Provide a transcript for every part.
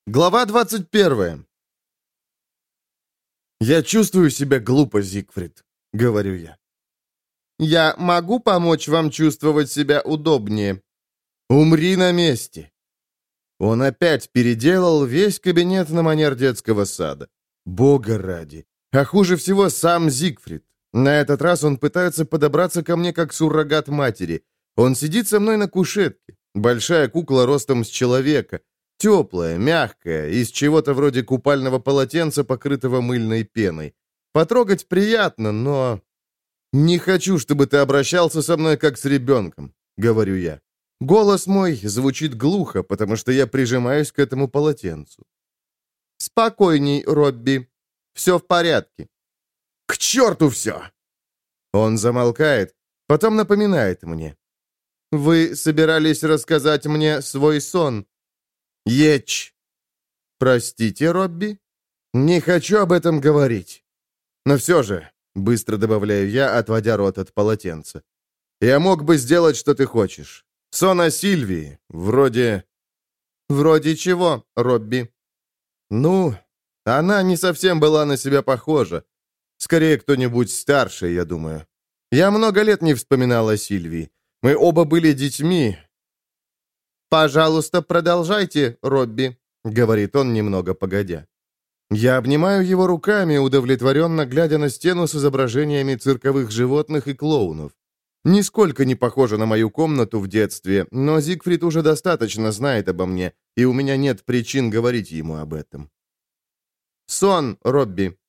Глава 21. «Я чувствую себя глупо, Зигфрид», — говорю я. «Я могу помочь вам чувствовать себя удобнее?» «Умри на месте». Он опять переделал весь кабинет на манер детского сада. Бога ради. А хуже всего сам Зигфрид. На этот раз он пытается подобраться ко мне как суррогат матери. Он сидит со мной на кушетке. Большая кукла ростом с человека. Теплая, мягкая, из чего-то вроде купального полотенца, покрытого мыльной пеной. Потрогать приятно, но... «Не хочу, чтобы ты обращался со мной, как с ребенком», — говорю я. Голос мой звучит глухо, потому что я прижимаюсь к этому полотенцу. «Спокойней, Робби. Все в порядке». «К черту все!» Он замолкает, потом напоминает мне. «Вы собирались рассказать мне свой сон?» «Ечь!» «Простите, Робби?» «Не хочу об этом говорить. Но все же, быстро добавляю я, отводя рот от полотенца, я мог бы сделать, что ты хочешь. Сон о Сильвии, вроде...» «Вроде чего, Робби?» «Ну, она не совсем была на себя похожа. Скорее, кто-нибудь старший, я думаю. Я много лет не вспоминал о Сильвии. Мы оба были детьми». «Пожалуйста, продолжайте, Робби», — говорит он немного погодя. Я обнимаю его руками, удовлетворенно глядя на стену с изображениями цирковых животных и клоунов. Нисколько не похоже на мою комнату в детстве, но Зигфрид уже достаточно знает обо мне, и у меня нет причин говорить ему об этом. «Сон, Робби».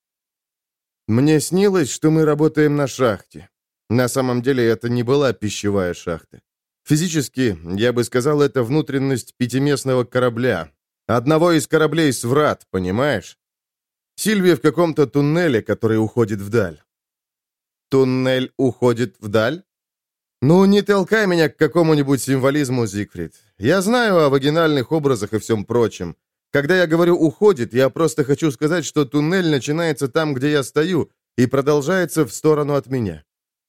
Мне снилось, что мы работаем на шахте. На самом деле это не была пищевая шахта. Физически, я бы сказал, это внутренность пятиместного корабля. Одного из кораблей с врат, понимаешь? Сильвия в каком-то туннеле, который уходит вдаль. Туннель уходит вдаль? Ну, не толкай меня к какому-нибудь символизму, Зигфрид. Я знаю о вагинальных образах и всем прочем. Когда я говорю «уходит», я просто хочу сказать, что туннель начинается там, где я стою, и продолжается в сторону от меня.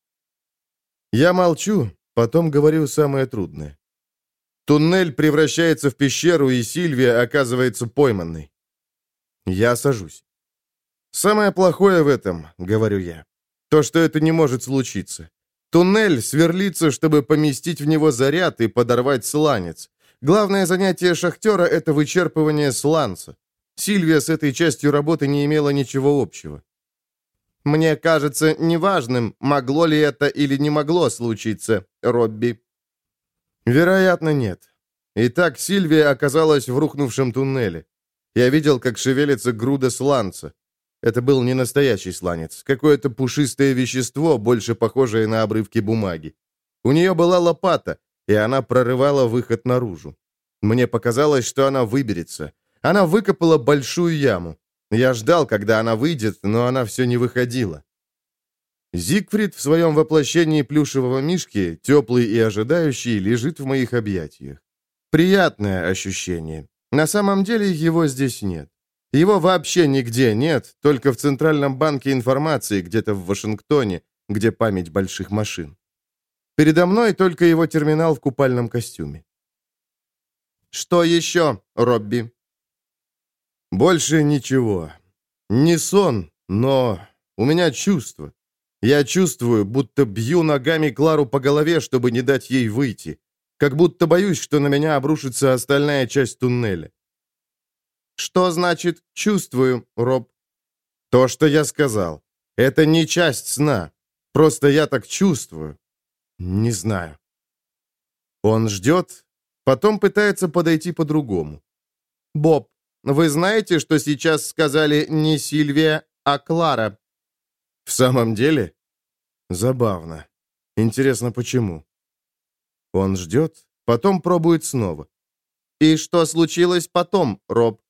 Я молчу, потом говорю самое трудное. Туннель превращается в пещеру, и Сильвия оказывается пойманной. Я сажусь. «Самое плохое в этом, — говорю я, — то, что это не может случиться. Туннель сверлится, чтобы поместить в него заряд и подорвать сланец. Главное занятие шахтера — это вычерпывание сланца. Сильвия с этой частью работы не имела ничего общего. Мне кажется неважным, могло ли это или не могло случиться, Робби». Вероятно, нет. Итак, Сильвия оказалась в рухнувшем туннеле. Я видел, как шевелится груда сланца. Это был не настоящий сланец, какое-то пушистое вещество, больше похожее на обрывки бумаги. У нее была лопата, и она прорывала выход наружу. Мне показалось, что она выберется. Она выкопала большую яму. Я ждал, когда она выйдет, но она все не выходила. Зигфрид в своем воплощении плюшевого мишки, теплый и ожидающий, лежит в моих объятиях. Приятное ощущение. На самом деле его здесь нет. Его вообще нигде нет, только в Центральном банке информации, где-то в Вашингтоне, где память больших машин. Передо мной только его терминал в купальном костюме. «Что еще, Робби?» «Больше ничего. Не сон, но у меня чувство. Я чувствую, будто бью ногами Клару по голове, чтобы не дать ей выйти. Как будто боюсь, что на меня обрушится остальная часть туннеля». «Что значит «чувствую», Роб?» «То, что я сказал. Это не часть сна. Просто я так чувствую. Не знаю». Он ждет, потом пытается подойти по-другому. «Боб, вы знаете, что сейчас сказали не Сильвия, а Клара?» «В самом деле? Забавно. Интересно, почему?» Он ждет, потом пробует снова. «И что случилось потом, Роб?»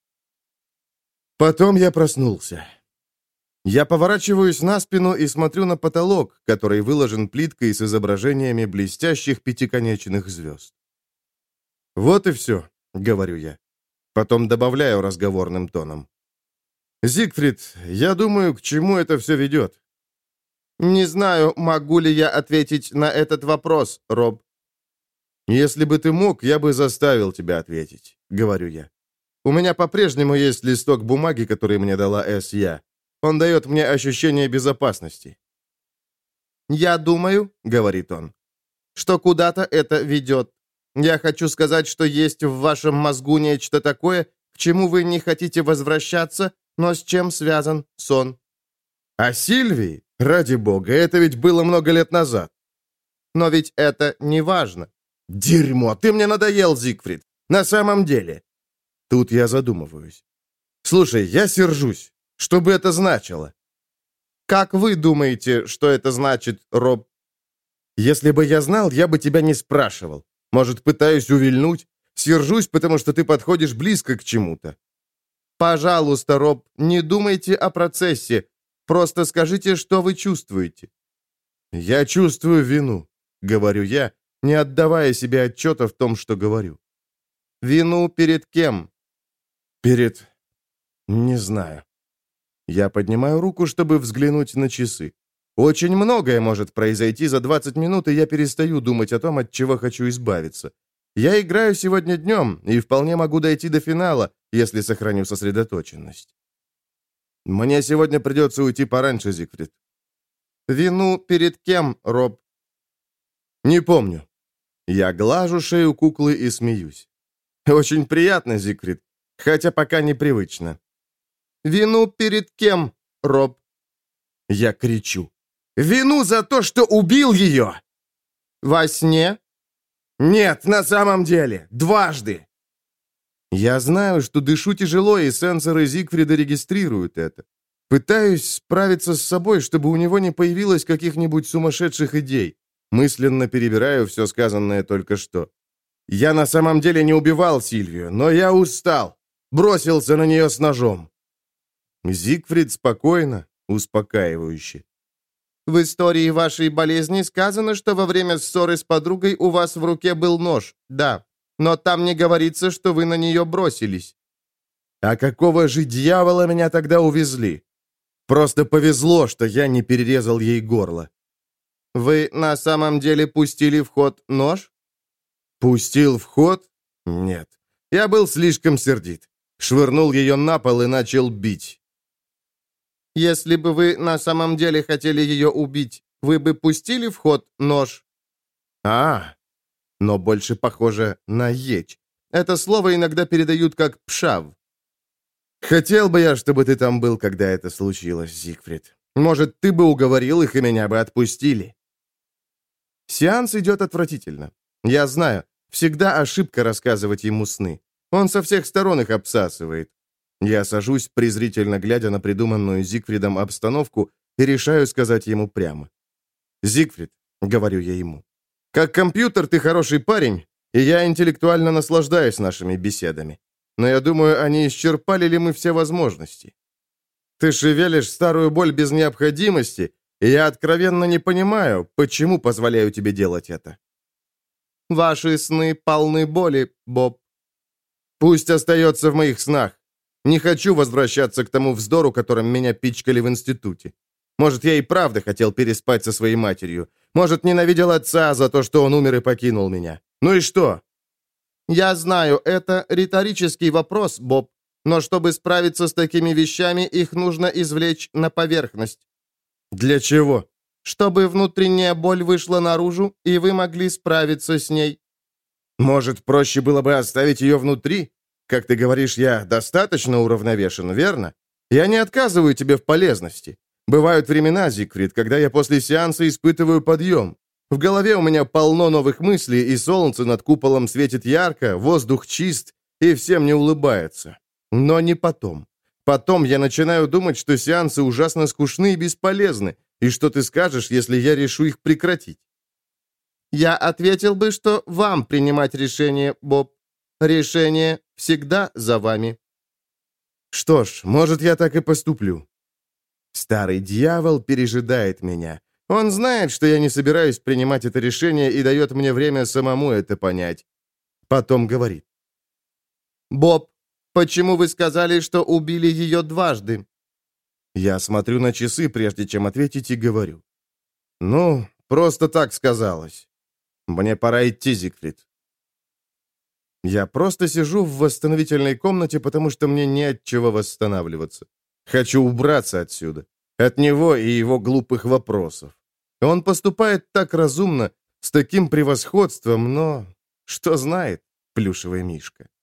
Потом я проснулся. Я поворачиваюсь на спину и смотрю на потолок, который выложен плиткой с изображениями блестящих пятиконечных звезд. «Вот и все», — говорю я. Потом добавляю разговорным тоном. «Зигфрид, я думаю, к чему это все ведет?» «Не знаю, могу ли я ответить на этот вопрос, Роб». «Если бы ты мог, я бы заставил тебя ответить», — говорю я. У меня по-прежнему есть листок бумаги, который мне дала С.Я. Он дает мне ощущение безопасности. «Я думаю», — говорит он, — «что куда-то это ведет. Я хочу сказать, что есть в вашем мозгу нечто такое, к чему вы не хотите возвращаться, но с чем связан сон». «А Сильвии? Ради бога, это ведь было много лет назад». «Но ведь это не важно». «Дерьмо, ты мне надоел, Зигфрид. На самом деле». Тут я задумываюсь. «Слушай, я сержусь. Что бы это значило?» «Как вы думаете, что это значит, Роб?» «Если бы я знал, я бы тебя не спрашивал. Может, пытаюсь увильнуть? Сержусь, потому что ты подходишь близко к чему-то». «Пожалуйста, Роб, не думайте о процессе. Просто скажите, что вы чувствуете». «Я чувствую вину», — говорю я, не отдавая себе отчета в том, что говорю. «Вину перед кем?» «Перед... не знаю». Я поднимаю руку, чтобы взглянуть на часы. Очень многое может произойти за 20 минут, и я перестаю думать о том, от чего хочу избавиться. Я играю сегодня днем, и вполне могу дойти до финала, если сохраню сосредоточенность. Мне сегодня придется уйти пораньше, Зигфрид. Вину перед кем, Роб? Не помню. Я глажу шею куклы и смеюсь. Очень приятно, Зигфрид, хотя пока непривычно. Вину перед кем, Роб? Я кричу. Вину за то, что убил ее! Во сне? Нет, на самом деле, дважды. Я знаю, что дышу тяжело, и сенсоры Зигфрида регистрируют это. Пытаюсь справиться с собой, чтобы у него не появилось каких-нибудь сумасшедших идей. Мысленно перебираю все сказанное только что. Я на самом деле не убивал Сильвию, но я устал. Бросился на нее с ножом. Зигфрид спокойно, успокаивающе. В истории вашей болезни сказано, что во время ссоры с подругой у вас в руке был нож. Да, но там не говорится, что вы на нее бросились. А какого же дьявола меня тогда увезли? Просто повезло, что я не перерезал ей горло. Вы на самом деле пустили в ход нож? Пустил в ход? Нет. Я был слишком сердит. Швырнул ее на пол и начал бить. Если бы вы на самом деле хотели ее убить, вы бы пустили в ход нож? Но больше похоже на ечь. Это слово иногда передают как «пшав». Хотел бы я, чтобы ты там был, когда это случилось, Зигфрид. Может, ты бы уговорил их, и меня бы отпустили. Сеанс идет отвратительно. Я знаю, всегда ошибка рассказывать ему сны. Он со всех сторон их обсасывает. Я сажусь, презрительно глядя на придуманную Зигфридом обстановку, и решаю сказать ему прямо. «Зигфрид», — говорю я ему, — «как компьютер ты хороший парень, и я интеллектуально наслаждаюсь нашими беседами. Но я думаю, они исчерпали ли мы все возможности? Ты шевелишь старую боль без необходимости, и я откровенно не понимаю, почему позволяю тебе делать это». «Ваши сны полны боли, Боб». «Пусть остается в моих снах. Не хочу возвращаться к тому вздору, которым меня пичкали в институте. Может, я и правда хотел переспать со своей матерью. Может, ненавидел отца за то, что он умер и покинул меня. Ну и что?» «Я знаю, это риторический вопрос, Боб, но чтобы справиться с такими вещами, их нужно извлечь на поверхность». «Для чего?» «Чтобы внутренняя боль вышла наружу, и вы могли справиться с ней». «Может, проще было бы оставить ее внутри? Как ты говоришь, я достаточно уравновешен, верно? Я не отказываю тебе в полезности. Бывают времена, Зигфрид, когда я после сеанса испытываю подъем. В голове у меня полно новых мыслей, и солнце над куполом светит ярко, воздух чист, и всем не улыбается. Но не потом. Потом я начинаю думать, что сеансы ужасно скучны и бесполезны, и что ты скажешь, если я решу их прекратить?» «Я ответил бы, что вам принимать решение, Боб. Решение всегда за вами». «Что ж, может, я так и поступлю». Старый дьявол пережидает меня. Он знает, что я не собираюсь принимать это решение и дает мне время самому это понять. Потом говорит. «Боб, почему вы сказали, что убили ее дважды?» Я смотрю на часы, прежде чем ответить, и говорю. «Ну, просто так сказалось. Мне пора идти, Зигфрид». Я просто сижу в восстановительной комнате, потому что мне не от чего восстанавливаться. Хочу убраться отсюда. От него и его глупых вопросов. Он поступает так разумно, с таким превосходством, но... Что знает плюшевый мишка?